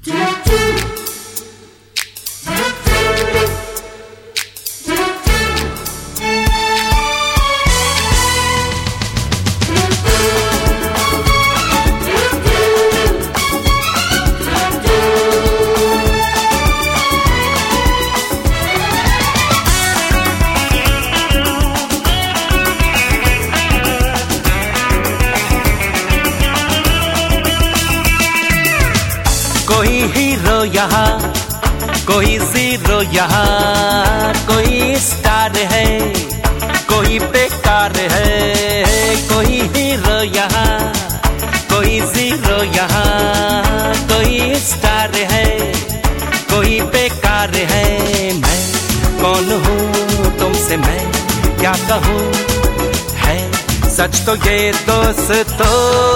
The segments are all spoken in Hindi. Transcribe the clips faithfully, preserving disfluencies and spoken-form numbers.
कोई हीरो यहाँ, कोई जीरो यहाँ, कोई स्टार है, कोई बेकार है। कोई हीरो यहाँ, कोई जीरो यहाँ, कोई स्टार है, कोई बेकार है। मैं कौन हूँ तुमसे मैं क्या कहूँ, है सच तो ये दोस्तों।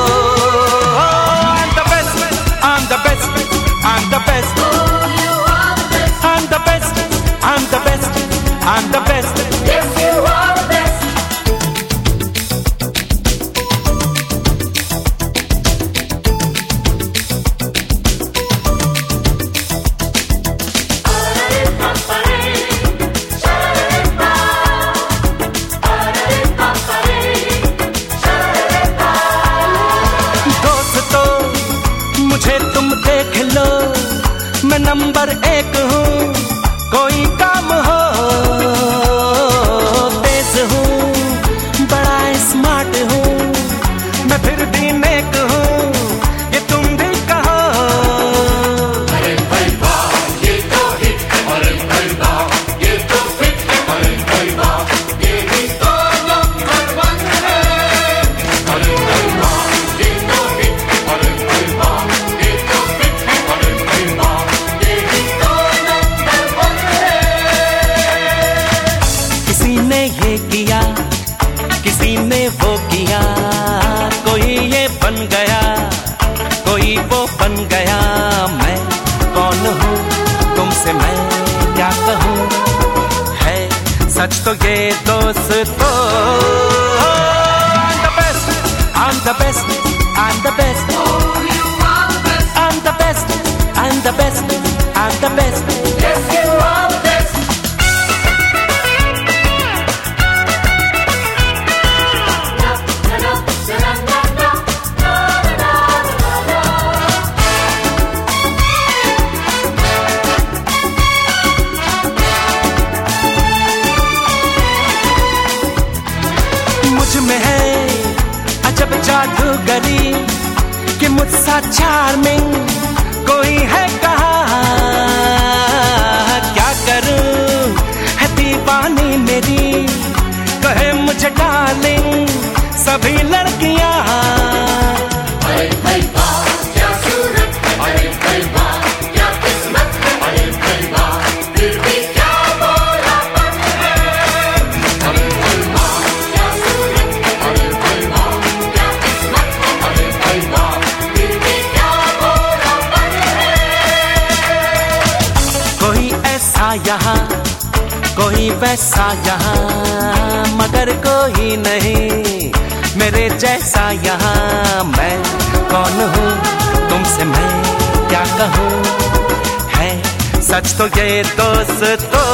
I'm the best, I'm the best, I'm the best, I'm the best, I'm the best. Yes, you are the best. मुझे तुम देख लो, मैं नंबर एक हूँ। कोई काम हो, तेज हूँ, बड़ा स्मार्ट हूँ, मैं फिर भी नेक हूँ, ये तुम भी कहो। अरे भाई वाह, ये तो हिट, अरे भाई वाह, ये तो फिट, अरे भाई वाह, ये भी तो नंबर वन है। अरे भाई वाह, ये तो हिट, अरे भाई वाह, ये किया किसी ने वो किया, कोई ये बन गया, कोई वो बन गया। मैं कौन हूँ तुमसे मैं क्या कहूँ, है सच तो ये दोस्तों। I'm the best, I'm the best, I'm the best, I'm the best, I'm the best, I'm the best. Yes, you are the best. मुझ में है अजब जादूगरी कि मुझसा चार्मिंग कोई है कहाँ। क्या करूं है दीवानी मेरी, कहे मुझे डार्लिंग सभी लड़कियां। अरे भाई वाह क्या सूरत, अरे भाई वाह क्या किस्मत, अरे भाई वाह फिर भी क्या बोलापन है। अरे भाई वाह क्या सूरत, अरे भाई वाह क्या किस्मत, अरे भाई वाह फिर भी क्या बोलापन है। कोई ऐसा यहाँ, कोई वैसा यहाँ, मगर कोई नहीं मेरे जैसा यहाँ। मैं कौन हूँ तुमसे मैं क्या कहूँ, है सच तो ये दोस्तों।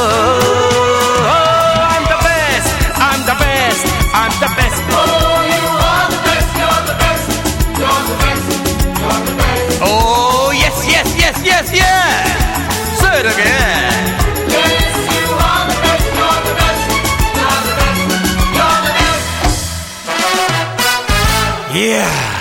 I'm the best, I'm the best, I'm the best. Oh, you are the best, you're the best, you're the best, you're the best. Oh, yes, yes, yes, yes, yes. Say it again. Yeah.